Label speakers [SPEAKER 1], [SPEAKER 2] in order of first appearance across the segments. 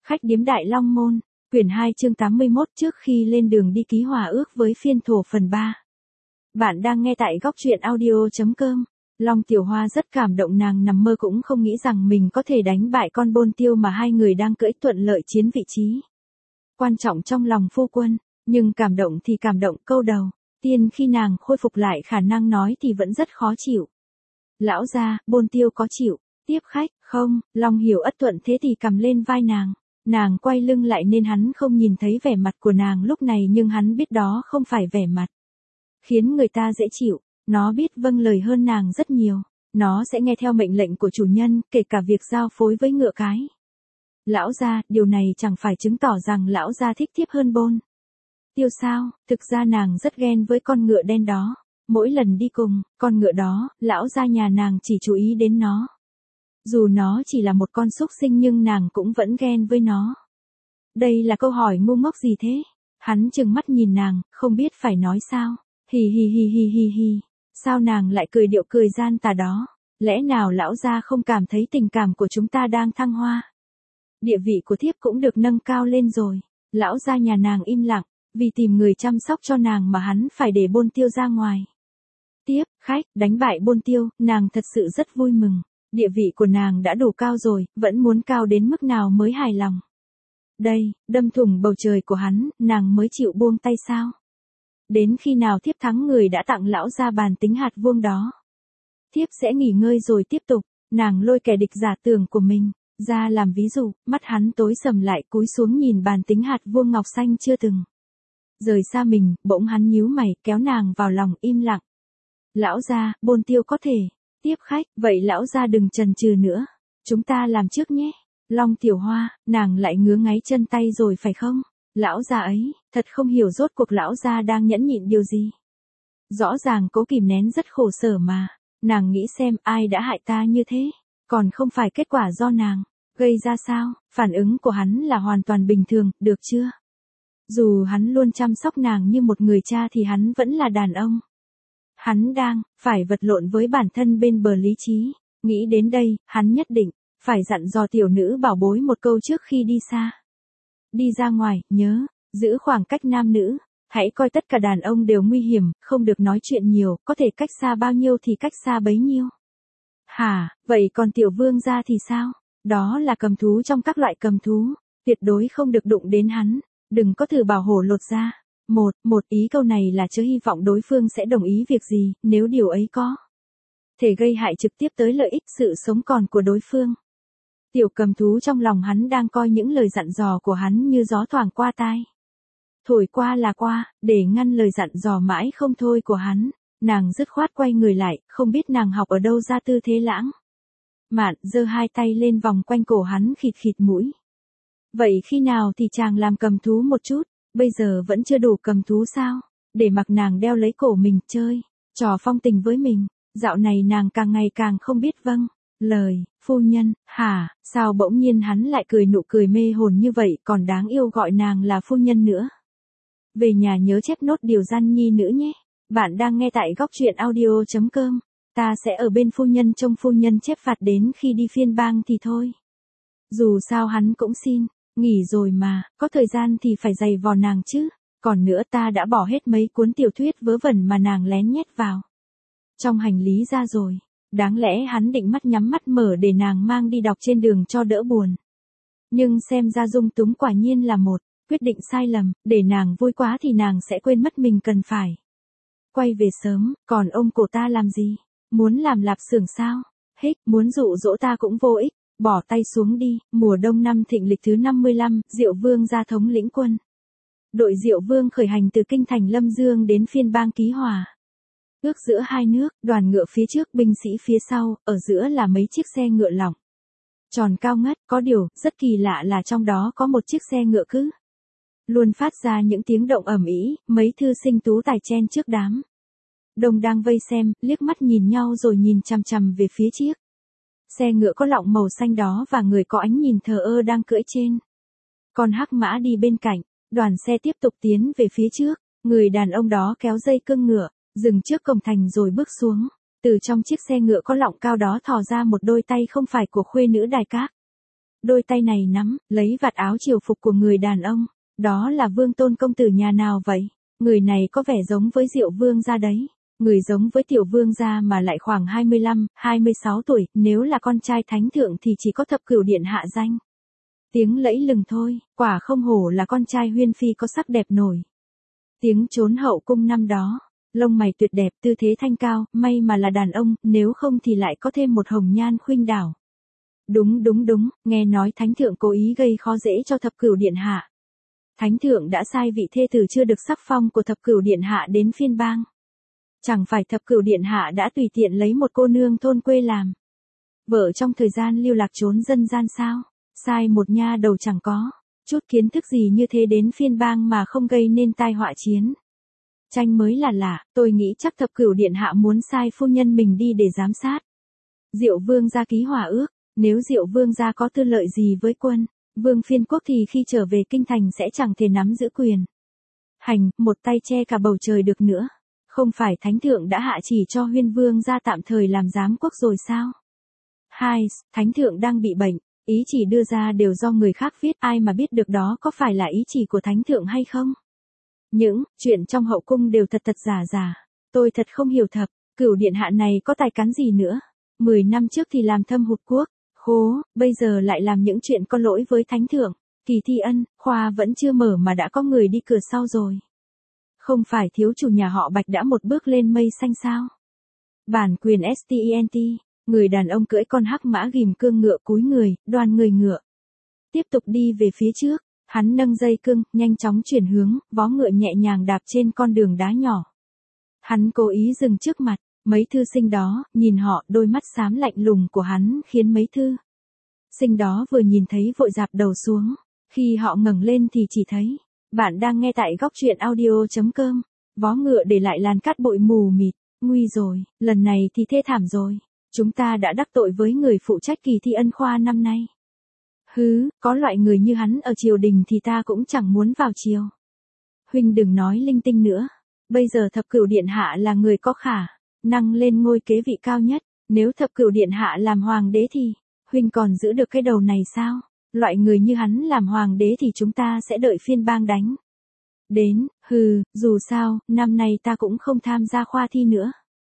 [SPEAKER 1] Khách điếm Đại Long Môn, quyển 2 chương 81 trước khi lên đường đi ký hòa ước với phiên thổ phần 3. Bạn đang nghe tại góc truyện audio.com. Long Tiểu Hoa rất cảm động, nàng nằm mơ cũng không nghĩ rằng mình có thể đánh bại con Bôn Tiêu mà hai người đang cưỡi thuận lợi chiến vị trí quan trọng trong lòng phu quân, nhưng cảm động thì cảm động câu đầu tiên khi nàng khôi phục lại khả năng nói thì vẫn rất khó chịu. Lão gia, Bôn Tiêu có chịu tiếp khách không? Long Hiểu ất thuận thế thì cầm lên vai nàng quay lưng lại nên hắn không nhìn thấy vẻ mặt của nàng lúc này, nhưng hắn biết đó không phải vẻ mặt khiến người ta dễ chịu. Nó biết vâng lời hơn nàng rất nhiều, nó sẽ nghe theo mệnh lệnh của chủ nhân, kể cả việc giao phối với ngựa cái. Lão gia, điều này chẳng phải chứng tỏ rằng lão gia thích thiếp hơn Bôn Tiêu sao? Thực ra nàng rất ghen với con ngựa đen đó. Mỗi lần đi cùng con ngựa đó, lão gia nhà nàng chỉ chú ý đến nó. Dù nó chỉ là một con súc sinh nhưng nàng cũng vẫn ghen với nó. Đây là câu hỏi ngu ngốc gì thế? Hắn trừng mắt nhìn nàng, không biết phải nói sao. Hì hì hì hì hì hì. Sao nàng lại cười điệu cười gian tà đó? Lẽ nào lão gia không cảm thấy tình cảm của chúng ta đang thăng hoa? Địa vị của thiếp cũng được nâng cao lên rồi. Lão gia nhà nàng im lặng, vì tìm người chăm sóc cho nàng mà hắn phải để Bôn Tiêu ra ngoài. Tiếp khách, đánh bại Bôn Tiêu, nàng thật sự rất vui mừng. Địa vị của nàng đã đủ cao rồi, vẫn muốn cao đến mức nào mới hài lòng. Đây, đâm thủng bầu trời của hắn, nàng mới chịu buông tay sao? Đến khi nào thiếp thắng người đã tặng lão gia bàn tính hạt vuông đó? Thiếp sẽ nghỉ ngơi rồi tiếp tục. Nàng lôi kẻ địch giả tưởng của mình ra làm ví dụ, mắt hắn tối sầm lại, cúi xuống nhìn bàn tính hạt vuông ngọc xanh chưa từng rời xa mình, bỗng hắn nhíu mày, kéo nàng vào lòng, im lặng. Lão gia, Bôn Tiêu có thể tiếp khách, vậy lão gia đừng chần chừ nữa, chúng ta làm trước nhé. Long Tiểu Hoa, nàng lại ngứa ngáy chân tay rồi phải không? Lão gia ấy, thật không hiểu rốt cuộc lão gia đang nhẫn nhịn điều gì. Rõ ràng cố kìm nén rất khổ sở mà, nàng nghĩ xem ai đã hại ta như thế, còn không phải kết quả do nàng gây ra sao? Phản ứng của hắn là hoàn toàn bình thường, được chưa? Dù hắn luôn chăm sóc nàng như một người cha thì hắn vẫn là đàn ông. Hắn đang phải vật lộn với bản thân bên bờ lý trí. Nghĩ đến đây, hắn nhất định phải dặn dò tiểu nữ bảo bối một câu trước khi đi xa. Đi ra ngoài, nhớ giữ khoảng cách nam nữ. Hãy coi tất cả đàn ông đều nguy hiểm, không được nói chuyện nhiều, có thể cách xa bao nhiêu thì cách xa bấy nhiêu. Hả, vậy còn tiểu vương gia thì sao? Đó là cầm thú trong các loại cầm thú, tuyệt đối không được đụng đến hắn. Đừng có thử bảo hổ lột ra. Một ý câu này là chớ hy vọng đối phương sẽ đồng ý việc gì, nếu điều ấy có thể gây hại trực tiếp tới lợi ích sự sống còn của đối phương. Tiểu cầm thú trong lòng hắn đang coi những lời dặn dò của hắn như gió thoảng qua tai. Thổi qua là qua, để ngăn lời dặn dò mãi không thôi của hắn, nàng dứt khoát quay người lại, không biết nàng học ở đâu ra tư thế lãng mạn, giơ hai tay lên vòng quanh cổ hắn, khịt khịt mũi. Vậy khi nào thì chàng làm cầm thú một chút? Bây giờ vẫn chưa đủ cầm thú sao? Để mặc nàng đeo lấy cổ mình, chơi trò phong tình với mình. Dạo này nàng càng ngày càng không biết vâng lời. Phu nhân, hả? Sao bỗng nhiên hắn lại cười nụ cười mê hồn như vậy, còn đáng yêu gọi nàng là phu nhân nữa. Về nhà nhớ chép nốt điều gian nhi nữ nhé. Bạn đang nghe tại góc truyện audio.com. Ta sẽ ở bên phu nhân trông phu nhân chép phạt đến khi đi phiên bang thì thôi. Dù sao hắn cũng xin nghỉ rồi mà, có thời gian thì phải giày vò nàng chứ. Còn nữa, ta đã bỏ hết mấy cuốn tiểu thuyết vớ vẩn mà nàng lén nhét vào trong hành lý ra rồi. Đáng lẽ hắn định mắt nhắm mắt mở để nàng mang đi đọc trên đường cho đỡ buồn. Nhưng xem ra dung túng quả nhiên là một quyết định sai lầm, để nàng vui quá thì nàng sẽ quên mất mình cần phải quay về sớm. Còn ôm cổ ta làm gì? Muốn làm lạp xưởng sao? Hích, muốn dụ dỗ ta cũng vô ích. Bỏ tay xuống đi. Mùa đông năm Thịnh lịch thứ 55, Diệu Vương ra thống lĩnh quân. Đội Diệu Vương khởi hành từ kinh thành Lâm Dương đến phiên bang Ký Hòa. Ước giữa hai nước, đoàn ngựa phía trước, binh sĩ phía sau, ở giữa là mấy chiếc xe ngựa lỏng tròn cao ngất. Có điều rất kỳ lạ là trong đó có một chiếc xe ngựa cứ luôn phát ra những tiếng động ầm ĩ. Mấy thư sinh tú tài chen trước đám đông đang vây xem, liếc mắt nhìn nhau rồi nhìn chằm chằm về phía chiếc xe ngựa có lọng màu xanh đó và người có ánh nhìn thờ ơ đang cưỡi trên con hắc mã đi bên cạnh. Đoàn xe tiếp tục tiến về phía trước. Người đàn ông đó kéo dây cương ngựa, dừng trước cổng thành rồi bước xuống. Từ trong chiếc xe ngựa có lọng cao đó thò ra một đôi tay không phải của khuê nữ đài các. đôi tay này nắm, lấy vạt áo triều phục của người đàn ông. Đó là Vương Tôn công tử nhà nào vậy? Người này có vẻ giống với Diệu Vương gia đấy. Người giống với Tiểu Vương gia mà lại khoảng 25, 26 tuổi, nếu là con trai thánh thượng thì chỉ có Thập Cửu Điện Hạ danh. Tiếng lẫy lừng thôi, quả không hổ là con trai Huyên Phi có sắc đẹp nổi. Tiếng trốn hậu cung năm đó, lông mày tuyệt đẹp, tư thế thanh cao, may mà là đàn ông, nếu không thì lại có thêm một hồng nhan khuynh đảo. Đúng, nghe nói thánh thượng cố ý gây khó dễ cho Thập Cửu Điện Hạ. Thánh thượng đã sai vị thê tử chưa được sắc phong của Thập Cửu Điện Hạ đến phiên bang. Chẳng phải Thập Cửu Điện Hạ đã tùy tiện lấy một cô nương thôn quê làm vợ trong thời gian lưu lạc trốn dân gian sao? Sai một nha đầu chẳng có chút kiến thức gì như thế đến phiên bang mà không gây nên tai họa chiến tranh mới là lạ. Tôi nghĩ chắc Thập Cửu Điện Hạ muốn sai phu nhân mình đi để giám sát Diệu Vương gia ký hòa ước. Nếu Diệu Vương gia có tư lợi gì với quân Vương phiên quốc thì khi trở về kinh thành sẽ chẳng thể nắm giữ quyền hành, một tay che cả bầu trời được nữa. Không phải thánh thượng đã hạ chỉ cho Huyên Vương gia tạm thời làm giám quốc rồi sao? Thánh thượng đang bị bệnh, ý chỉ đưa ra đều do người khác viết, ai mà biết được đó có phải là ý chỉ của thánh thượng hay không? Những chuyện trong hậu cung đều thật giả. Tôi thật không hiểu Thập Cửu Điện Hạ này có tài cán gì nữa. 10 năm trước thì làm thâm hụt quốc khố, bây giờ lại làm những chuyện có lỗi với thánh thượng. Kỳ thi ân, khoa vẫn chưa mở mà đã có người đi cửa sau rồi. Không phải thiếu chủ nhà họ Bạch đã một bước lên mây xanh sao? Bản quyền STENT, người đàn ông cưỡi con hắc mã ghim cương ngựa cúi người, đoàn người ngựa. Tiếp tục đi về phía trước, hắn nâng dây cương, nhanh chóng chuyển hướng, vó ngựa nhẹ nhàng đạp trên con đường đá nhỏ. Hắn cố ý dừng trước mặt, mấy thư sinh đó, nhìn họ, đôi mắt xám lạnh lùng của hắn khiến mấy thư sinh đó vừa nhìn thấy vội rạp đầu xuống. Khi họ ngẩng lên thì chỉ thấy, bạn đang nghe tại góc truyện audio.com, vó ngựa để lại làn cát bụi mù mịt, nguy rồi, lần này thì thê thảm rồi, chúng ta đã đắc tội với người phụ trách kỳ thi ân khoa năm nay. Có loại người như hắn ở triều đình thì ta cũng chẳng muốn vào triều. Huynh đừng nói linh tinh nữa, bây giờ Thập Cửu Điện Hạ là người có khả năng lên ngôi kế vị cao nhất, nếu Thập Cửu Điện Hạ làm hoàng đế thì, Huynh còn giữ được cái đầu này sao? Loại người như hắn làm hoàng đế thì chúng ta sẽ đợi phiên bang đánh đến. Dù sao, năm nay ta cũng không tham gia khoa thi nữa.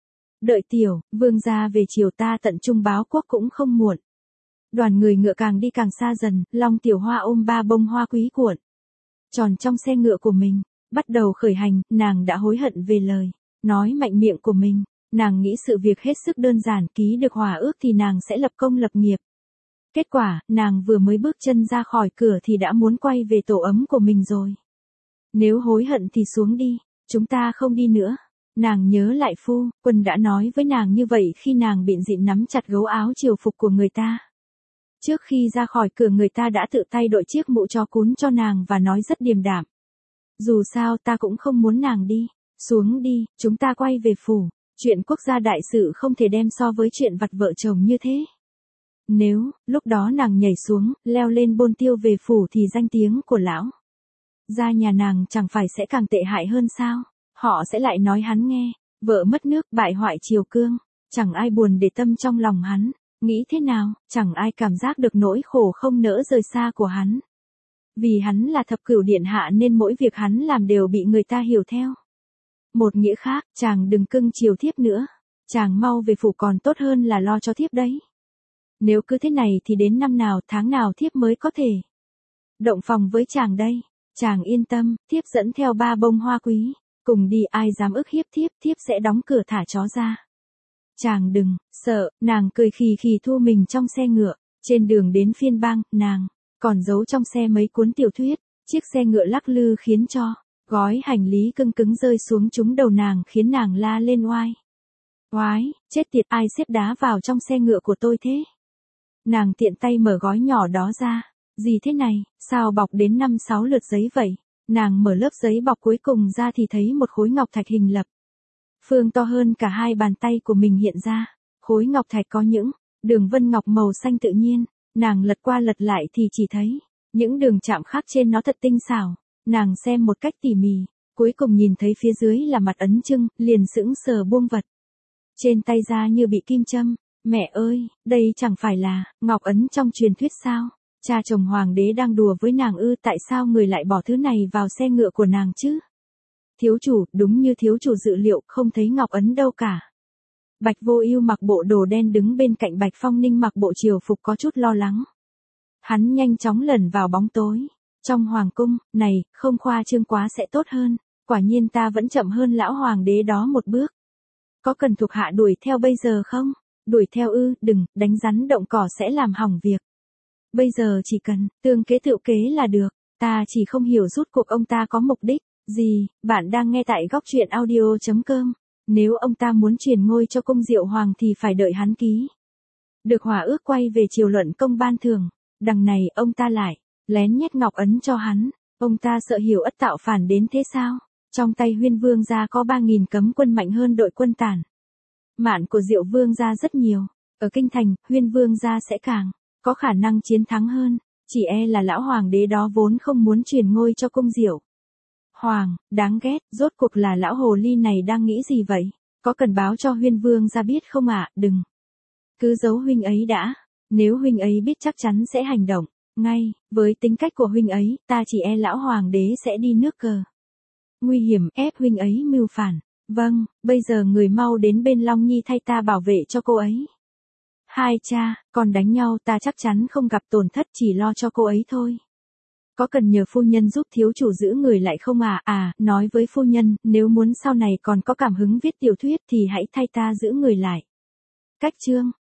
[SPEAKER 1] Đợi Tiểu Vương gia về triều ta tận trung báo quốc cũng không muộn. Đoàn người ngựa càng đi càng xa dần, Long Tiểu Hoa ôm 3 bông hoa quý cuộn tròn trong xe ngựa của mình, bắt đầu khởi hành. Nàng đã hối hận về lời nói mạnh miệng của mình. Nàng nghĩ sự việc hết sức đơn giản, ký được hòa ước thì nàng sẽ lập công lập nghiệp. Kết quả, nàng vừa mới bước chân ra khỏi cửa thì đã muốn quay về tổ ấm của mình rồi. Nếu hối hận thì xuống đi, chúng ta không đi nữa. Nàng nhớ lại phu quân đã nói với nàng như vậy khi nàng bịn dịn nắm chặt gấu áo triều phục của người ta. Trước khi ra khỏi cửa người ta đã tự tay đội chiếc mũ chó cún cho nàng và nói rất điềm đạm. Dù sao ta cũng không muốn nàng đi. Xuống đi, chúng ta quay về phủ. Chuyện quốc gia đại sự không thể đem so với chuyện vặt vợ chồng như thế. Nếu, lúc đó nàng nhảy xuống, leo lên bôn tiêu về phủ thì danh tiếng của lão gia nhà nàng chẳng phải sẽ càng tệ hại hơn sao? Họ sẽ lại nói hắn nghe, vợ mất nước, bại hoại triều cương. Chẳng ai buồn để tâm trong lòng hắn. Nghĩ thế nào, chẳng ai cảm giác được nỗi khổ không nỡ rời xa của hắn. Vì hắn là Thập Cửu Điện Hạ nên mỗi việc hắn làm đều bị người ta hiểu theo một nghĩa khác. Chàng đừng cưng chiều thiếp nữa. Chàng mau về phủ còn tốt hơn là lo cho thiếp đấy. Nếu cứ thế này thì đến năm nào tháng nào thiếp mới có thể động phòng với chàng đây. Chàng yên tâm, thiếp dẫn theo 3 bông hoa quý. Cùng đi, ai dám ức hiếp thiếp, thiếp sẽ đóng cửa thả chó ra. Chàng đừng sợ. Nàng cười khì khì thu mình trong xe ngựa. Trên đường đến phiên bang, nàng còn giấu trong xe mấy cuốn tiểu thuyết. Chiếc xe ngựa lắc lư khiến cho gói hành lý cưng cứng rơi xuống trúng đầu nàng, khiến nàng la lên oai. Oái, chết tiệt, ai xếp đá vào trong xe ngựa của tôi thế? Nàng tiện tay mở gói nhỏ đó ra. Gì thế này, sao bọc đến 5-6 lượt giấy vậy? Nàng mở lớp giấy bọc cuối cùng ra thì thấy một khối ngọc thạch hình lập phương to hơn cả 2 bàn tay của mình hiện ra. Khối ngọc thạch có những đường vân ngọc màu xanh tự nhiên. Nàng lật qua lật lại thì chỉ thấy những đường chạm khắc trên nó thật tinh xảo. Nàng xem một cách tỉ mỉ, cuối cùng nhìn thấy phía dưới là mặt ấn trưng, liền sững sờ buông vật trên tay ra như bị kim châm. Mẹ ơi, đây chẳng phải là ngọc ấn trong truyền thuyết sao? Cha chồng hoàng đế đang đùa với nàng ư, tại sao người lại bỏ thứ này vào xe ngựa của nàng chứ? Thiếu chủ, đúng như thiếu chủ dự liệu, không thấy ngọc ấn đâu cả. Bạch Vô Ưu mặc bộ đồ đen đứng bên cạnh Bạch Phong Ninh mặc bộ triều phục có chút lo lắng. Hắn nhanh chóng lẩn vào bóng tối. Trong hoàng cung, này, không khoa trương quá sẽ tốt hơn, quả nhiên ta vẫn chậm hơn lão hoàng đế đó một bước. Có cần thuộc hạ đuổi theo bây giờ không? Đuổi theo ư, đừng, đánh rắn động cỏ sẽ làm hỏng việc. Bây giờ chỉ cần, tương kế tựu kế là được, ta chỉ không hiểu rốt cuộc ông ta có mục đích gì. Bạn đang nghe tại góc truyện audio.com. Nếu ông ta muốn truyền ngôi cho cung Diệu Hoàng thì phải đợi hắn ký được hòa ước quay về triều luận công ban thưởng. Đằng này ông ta lại lén nhét ngọc ấn cho hắn. Ông ta sợ Hiểu Ất tạo phản đến thế sao? Trong tay Huyên Vương gia có 3.000 cấm quân mạnh hơn đội quân Tản Mạn của Diệu Vương gia rất nhiều. Ở kinh thành, Huyên Vương gia sẽ càng có khả năng chiến thắng hơn. Chỉ e là lão hoàng đế đó vốn không muốn truyền ngôi cho cung Diệu Hoàng, đáng ghét, rốt cuộc là lão hồ ly này đang nghĩ gì vậy? Có cần báo cho Huyên Vương gia biết không ạ? Đừng. Cứ giấu huynh ấy đã. Nếu huynh ấy biết chắc chắn sẽ hành động ngay. Với tính cách của huynh ấy, ta chỉ e lão hoàng đế sẽ đi nước cờ nguy hiểm ép huynh ấy mưu phản. Vâng, bây giờ người mau đến bên Long Nhi thay ta bảo vệ cho cô ấy. Hai cha, còn đánh nhau ta chắc chắn không gặp tổn thất, chỉ lo cho cô ấy thôi. Có cần nhờ phu nhân giúp thiếu chủ giữ người lại không à? À, nói với phu nhân, nếu muốn sau này còn có cảm hứng viết tiểu thuyết thì hãy thay ta giữ người lại. Cách chương